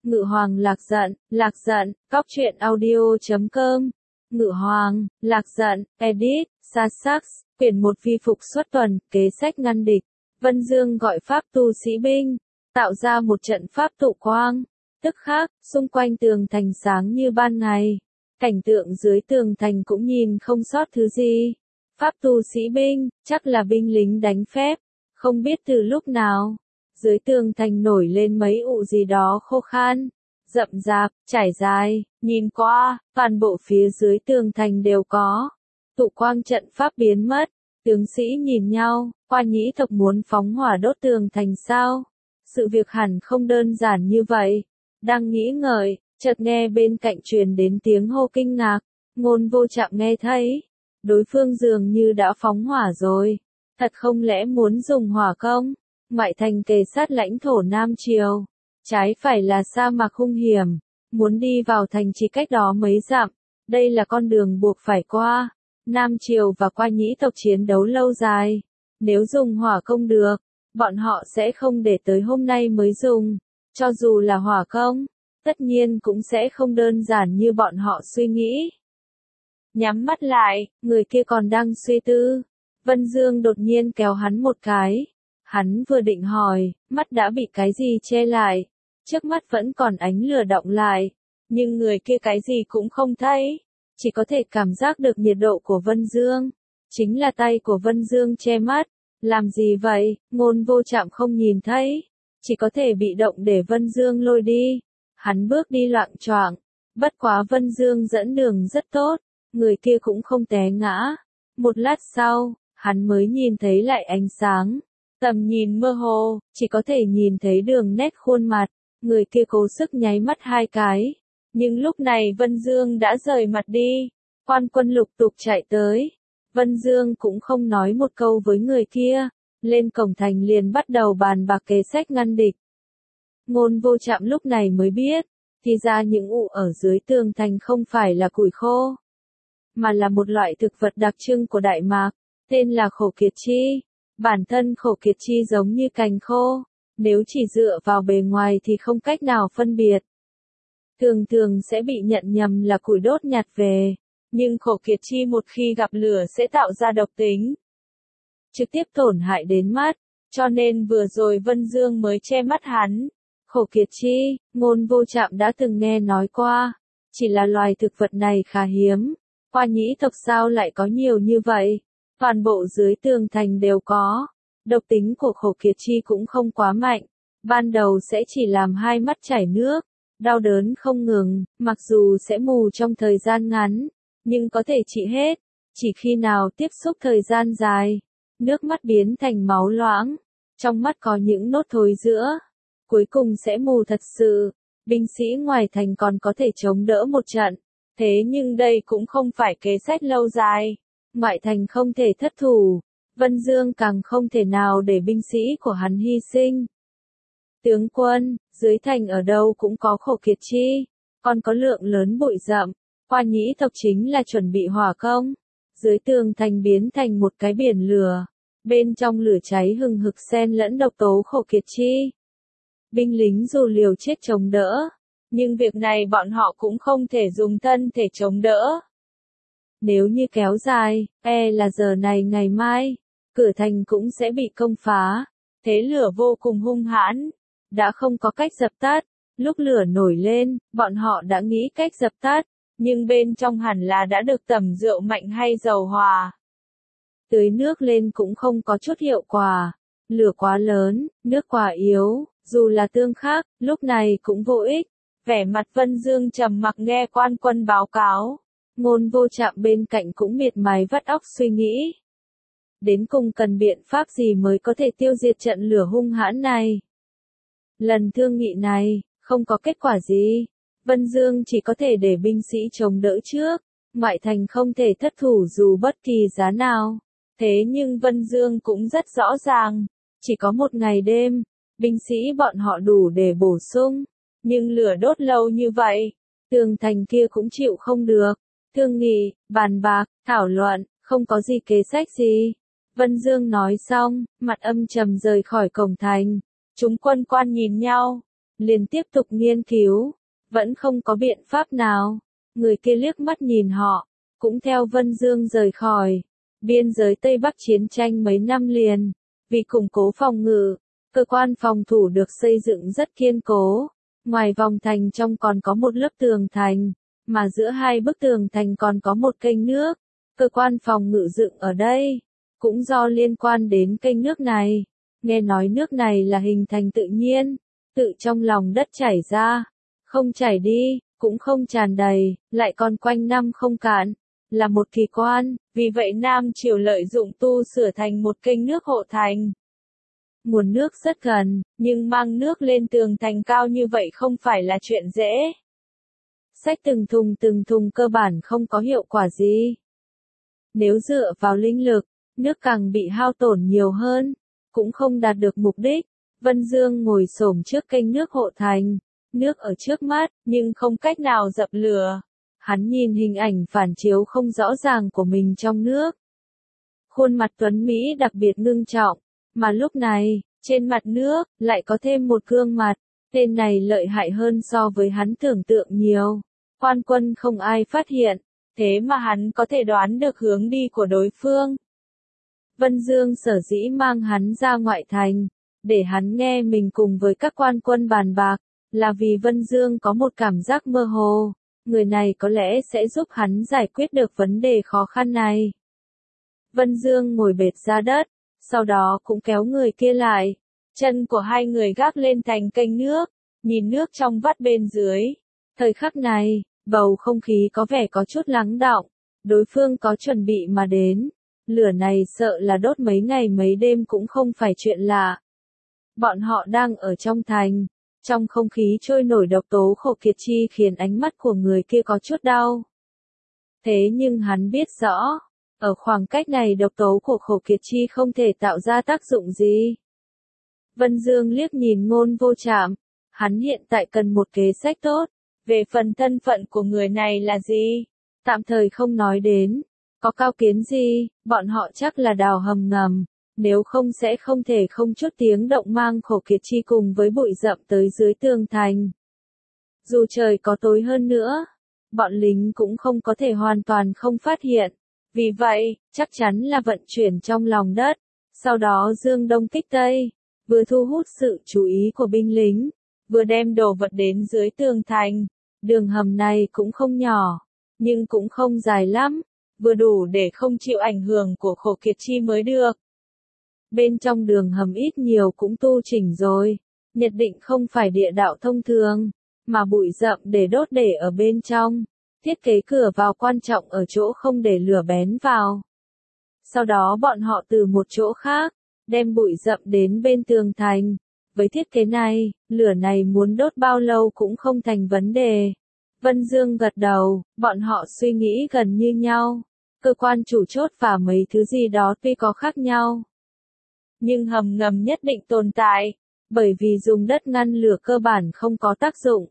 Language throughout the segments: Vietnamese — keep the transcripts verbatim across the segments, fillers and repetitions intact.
Ngự Hoàng Lạc Giận, Lạc Giận, cóc truyện audio chấm com. Ngự Hoàng, Lạc Giận, edit, Sasax, quyển một vi phục xuất tuần, kế sách ngăn địch. Vân Dương gọi pháp tu sĩ binh, tạo ra một trận pháp tụ quang. Tức khắc, xung quanh tường thành sáng như ban ngày. Cảnh tượng dưới tường thành cũng nhìn không sót thứ gì. Pháp tu sĩ binh, chắc là binh lính đánh phép. Không biết từ lúc nào, dưới tường thành nổi lên mấy ụ gì đó khô khan, rậm rạp, trải dài, nhìn qua, toàn bộ phía dưới tường thành đều có. Tụ quang trận pháp biến mất, tướng sĩ nhìn nhau, Qua Nhĩ tộc muốn phóng hỏa đốt tường thành sao? Sự việc hẳn không đơn giản như vậy. Đang nghĩ ngợi, chợt nghe bên cạnh truyền đến tiếng hô kinh ngạc, Ngôn Vô Trạm nghe thấy. Đối phương dường như đã phóng hỏa rồi. Thật không lẽ muốn dùng hỏa công? Ngoại thành kề sát lãnh thổ Nam Triều. Trái phải là sa mạc hung hiểm. Muốn đi vào thành chỉ cách đó mấy dặm. Đây là con đường buộc phải qua. Nam Triều và Qua Nhĩ tộc chiến đấu lâu dài. Nếu dùng hỏa công được, bọn họ sẽ không để tới hôm nay mới dùng. Cho dù là hỏa công, tất nhiên cũng sẽ không đơn giản như bọn họ suy nghĩ. Nhắm mắt lại, người kia còn đang suy tư. Vân Dương đột nhiên kéo hắn một cái. Hắn vừa định hỏi, mắt đã bị cái gì che lại. Trước mắt vẫn còn ánh lửa đọng lại. Nhưng người kia cái gì cũng không thấy. Chỉ có thể cảm giác được nhiệt độ của Vân Dương. Chính là tay của Vân Dương che mắt. Làm gì vậy? Ngôn Vô Trạm không nhìn thấy. Chỉ có thể bị động để Vân Dương lôi đi. Hắn bước đi loạng choạng. Bất quá Vân Dương dẫn đường rất tốt. Người kia cũng không té ngã. Một lát sau, hắn mới nhìn thấy lại ánh sáng. Tầm nhìn mơ hồ, chỉ có thể nhìn thấy đường nét khuôn mặt. Người kia cố sức nháy mắt hai cái. Nhưng lúc này Vân Dương đã rời mặt đi. Quan quân lục tục chạy tới. Vân Dương cũng không nói một câu với người kia. Lên cổng thành liền bắt đầu bàn bạc kế sách ngăn địch. Ngôn Vô Trạm lúc này mới biết. Thì ra những ụ ở dưới tường thành không phải là củi khô. Mà là một loại thực vật đặc trưng của Đại Mạc. Tên là khổ kiệt chi. Bản thân khổ kiệt chi giống như cành khô. Nếu chỉ dựa vào bề ngoài thì không cách nào phân biệt. Thường thường sẽ bị nhận nhầm là củi đốt nhặt về. Nhưng khổ kiệt chi một khi gặp lửa sẽ tạo ra độc tính. Trực tiếp tổn hại đến mắt. Cho nên vừa rồi Vân Dương mới che mắt hắn. Khổ kiệt chi, Ngôn Vô Trạm đã từng nghe nói qua. Chỉ là loài thực vật này khá hiếm. Qua Nhĩ tộc sao lại có nhiều như vậy? Toàn bộ dưới tường thành đều có. Độc tính của khổ kiệt chi cũng không quá mạnh. Ban đầu sẽ chỉ làm hai mắt chảy nước. Đau đớn không ngừng, mặc dù sẽ mù trong thời gian ngắn. Nhưng có thể trị hết. Chỉ khi nào tiếp xúc thời gian dài. Nước mắt biến thành máu loãng. Trong mắt có những nốt thối giữa. Cuối cùng sẽ mù thật sự. Binh sĩ ngoài thành còn có thể chống đỡ một trận. Thế nhưng đây cũng không phải kế sách lâu dài. Ngoại thành không thể thất thủ. Vân Dương càng không thể nào để binh sĩ của hắn hy sinh. Tướng quân, dưới thành ở đâu cũng có khổ kiệt chi. Còn có lượng lớn bụi rậm. Qua Nhĩ tộc chính là chuẩn bị hỏa công. Dưới tường thành biến thành một cái biển lửa. Bên trong lửa cháy hừng hực xen lẫn độc tố khổ kiệt chi. Binh lính dù liều chết chống đỡ. Nhưng việc này bọn họ cũng không thể dùng thân thể chống đỡ. Nếu như kéo dài, e là giờ này ngày mai, cửa thành cũng sẽ bị công phá. Thế lửa vô cùng hung hãn. Đã không có cách dập tắt. Lúc lửa nổi lên, bọn họ đã nghĩ cách dập tắt. Nhưng bên trong hẳn là đã được tẩm rượu mạnh hay dầu hòa. Tưới nước lên cũng không có chút hiệu quả. Lửa quá lớn, nước quá yếu, dù là tương khắc, lúc này cũng vô ích. Vẻ mặt Vân Dương trầm mặc nghe quan quân báo cáo. Ngôn Vô Trạm bên cạnh cũng miệt mài vắt óc suy nghĩ. Đến cùng cần biện pháp gì mới có thể tiêu diệt trận lửa hung hãn này? Lần thương nghị này, không có kết quả gì. Vân Dương chỉ có thể để binh sĩ chống đỡ trước. Ngoại thành không thể thất thủ dù bất kỳ giá nào. Thế nhưng Vân Dương cũng rất rõ ràng. Chỉ có một ngày đêm, binh sĩ bọn họ đủ để bổ sung. Nhưng lửa đốt lâu như vậy, tường thành kia cũng chịu không được. Thương nghị, bàn bạc, thảo luận, không có gì kế sách gì. Vân Dương nói xong, mặt âm trầm rời khỏi cổng thành. Chúng quân quan nhìn nhau. liền tiếp tục nghiên cứu, vẫn không có biện pháp nào. Người kia liếc mắt nhìn họ, cũng theo Vân Dương rời khỏi biên giới Tây Bắc chiến tranh mấy năm liền. Vì củng cố phòng ngự, cơ quan phòng thủ được xây dựng rất kiên cố. Ngoài vòng thành trong còn có một lớp tường thành, mà giữa hai bức tường thành còn có một kênh nước. Cơ quan phòng ngự dựng ở đây, cũng do liên quan đến kênh nước này. Nghe nói nước này là hình thành tự nhiên, tự trong lòng đất chảy ra, không chảy đi, cũng không tràn đầy, lại còn quanh năm không cạn, là một kỳ quan. Vì vậy Nam Triều lợi dụng tu sửa thành một kênh nước hộ thành. Nguồn nước rất gần, nhưng mang nước lên tường thành cao như vậy không phải là chuyện dễ. Xách từng thùng từng thùng cơ bản không có hiệu quả gì. Nếu dựa vào linh lực, nước càng bị hao tổn nhiều hơn, cũng không đạt được mục đích. Vân Dương ngồi xổm trước kênh nước hộ thành, nước ở trước mắt, nhưng không cách nào dập lửa. Hắn nhìn hình ảnh phản chiếu không rõ ràng của mình trong nước. Khuôn mặt tuấn Mỹ đặc biệt ngưng trọng, mà lúc này, trên mặt nước, lại có thêm một gương mặt. Tên này lợi hại hơn so với hắn tưởng tượng nhiều. Quan quân không ai phát hiện, thế mà hắn có thể đoán được hướng đi của đối phương. Vân Dương sở dĩ mang hắn ra ngoại thành, để hắn nghe mình cùng với các quan quân bàn bạc, là vì Vân Dương có một cảm giác mơ hồ, người này có lẽ sẽ giúp hắn giải quyết được vấn đề khó khăn này. Vân Dương ngồi bệt ra đất, sau đó cũng kéo người kia lại, chân của hai người gác lên thành kênh nước, nhìn nước trong vắt bên dưới. Thời khắc này, bầu không khí có vẻ có chút lắng đọng, đối phương có chuẩn bị mà đến. Lửa này sợ là đốt mấy ngày mấy đêm cũng không phải chuyện lạ. Bọn họ đang ở trong thành, trong không khí trôi nổi độc tố khổ kiệt chi khiến ánh mắt của người kia có chút đau. Thế nhưng hắn biết rõ, ở khoảng cách này độc tố của khổ kiệt chi không thể tạo ra tác dụng gì. Vân Dương liếc nhìn Ngôn Vô Trạm, hắn hiện tại cần một kế sách tốt, về phần thân phận của người này là gì, tạm thời không nói đến. Có cao kiến gì, bọn họ chắc là đào hầm ngầm, nếu không sẽ không thể không chút tiếng động mang khổ kiệt chi cùng với bụi rậm tới dưới tường thành. Dù trời có tối hơn nữa, bọn lính cũng không có thể hoàn toàn không phát hiện, vì vậy, chắc chắn là vận chuyển trong lòng đất, sau đó dương đông kích tây, vừa thu hút sự chú ý của binh lính, vừa đem đồ vật đến dưới tường thành. Đường hầm này cũng không nhỏ, nhưng cũng không dài lắm, vừa đủ để không chịu ảnh hưởng của khổ kiệt chi mới được. Bên trong đường hầm ít nhiều cũng tu chỉnh rồi, nhất định không phải địa đạo thông thường, mà bụi rậm để đốt để ở bên trong. Thiết kế cửa vào quan trọng ở chỗ không để lửa bén vào. Sau đó bọn họ từ một chỗ khác, đem bụi rậm đến bên tường thành. Với thiết kế này, lửa này muốn đốt bao lâu cũng không thành vấn đề. Vân Dương gật đầu, bọn họ suy nghĩ gần như nhau. Cơ quan chủ chốt và mấy thứ gì đó tuy có khác nhau, nhưng hầm ngầm nhất định tồn tại, bởi vì dùng đất ngăn lửa cơ bản không có tác dụng.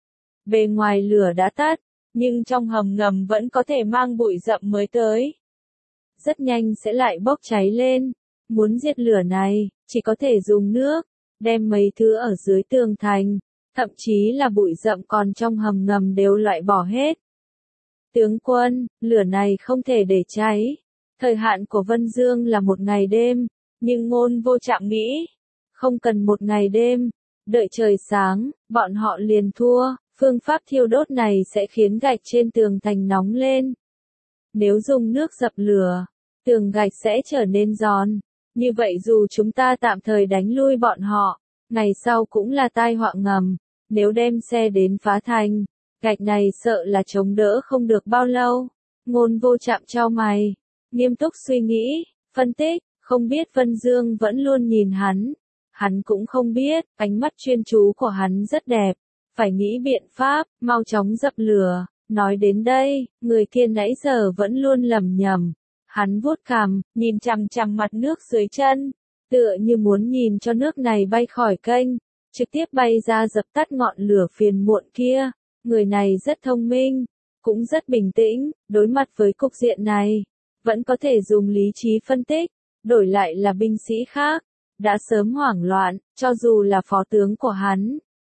Bề ngoài lửa đã tắt, nhưng trong hầm ngầm vẫn có thể mang bụi rậm mới tới. Rất nhanh sẽ lại bốc cháy lên. Muốn diệt lửa này, chỉ có thể dùng nước, đem mấy thứ ở dưới tường thành, thậm chí là bụi rậm còn trong hầm ngầm đều loại bỏ hết. Tướng quân, lửa này không thể để cháy. Thời hạn của Vân Dương là một ngày đêm, nhưng Ngôn Vô Trạm nghĩ, không cần một ngày đêm, đợi trời sáng, bọn họ liền thua. Phương pháp thiêu đốt này sẽ khiến gạch trên tường thành nóng lên. Nếu dùng nước dập lửa, tường gạch sẽ trở nên giòn. Như vậy dù chúng ta tạm thời đánh lui bọn họ, ngày sau cũng là tai họa ngầm. Nếu đem xe đến phá thành, gạch này sợ là chống đỡ không được bao lâu. Ngôn Vô Trạm chau mày, nghiêm túc suy nghĩ, phân tích, không biết Vân Dương vẫn luôn nhìn hắn. Hắn cũng không biết, ánh mắt chuyên chú của hắn rất đẹp. Phải nghĩ biện pháp, mau chóng dập lửa. Nói đến đây, người kia nãy giờ vẫn luôn lẩm nhẩm. Hắn vuốt cằm, nhìn chằm chằm mặt nước dưới chân, tựa như muốn nhìn cho nước này bay khỏi kênh, trực tiếp bay ra dập tắt ngọn lửa phiền muộn kia. Người này rất thông minh, cũng rất bình tĩnh, đối mặt với cục diện này, vẫn có thể dùng lý trí phân tích, đổi lại là binh sĩ khác, đã sớm hoảng loạn, cho dù là phó tướng của hắn,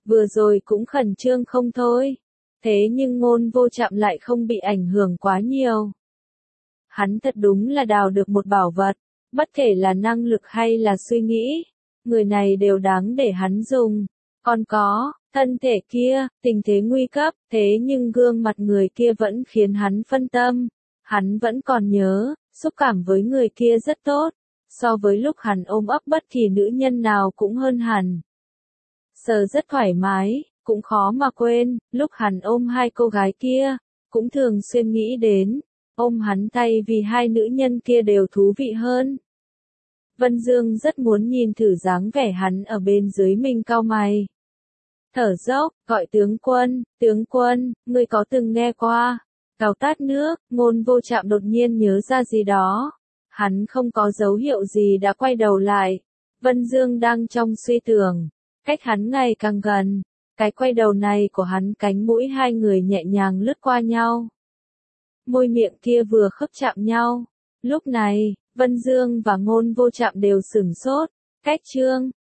vừa rồi cũng khẩn trương không thôi. Thế nhưng Ngôn Vô Trạm lại không bị ảnh hưởng quá nhiều. Hắn thật đúng là đào được một bảo vật, bất kể là năng lực hay là suy nghĩ, người này đều đáng để hắn dùng. Còn có, thân thể kia, tình thế nguy cấp, thế nhưng gương mặt người kia vẫn khiến hắn phân tâm. Hắn vẫn còn nhớ, xúc cảm với người kia rất tốt, so với lúc hắn ôm ấp bất kỳ nữ nhân nào cũng hơn hẳn. Sờ rất thoải mái, cũng khó mà quên, lúc hắn ôm hai cô gái kia, cũng thường xuyên nghĩ đến, ôm hắn thay vì hai nữ nhân kia đều thú vị hơn. Vân Dương rất muốn nhìn thử dáng vẻ hắn ở bên dưới mình cau mày. Thở dốc, gọi tướng quân, tướng quân, ngươi có từng nghe qua, cào tát nước, Ngôn Vô Trạm đột nhiên nhớ ra gì đó. Hắn không có dấu hiệu gì đã quay đầu lại. Vân Dương đang trong suy tưởng, cách hắn ngày càng gần, cái quay đầu này của hắn cánh mũi hai người nhẹ nhàng lướt qua nhau. Môi miệng kia vừa khớp chạm nhau. Lúc này, Vân Dương và Ngôn Vô Trạm đều sửng sốt, cách chương.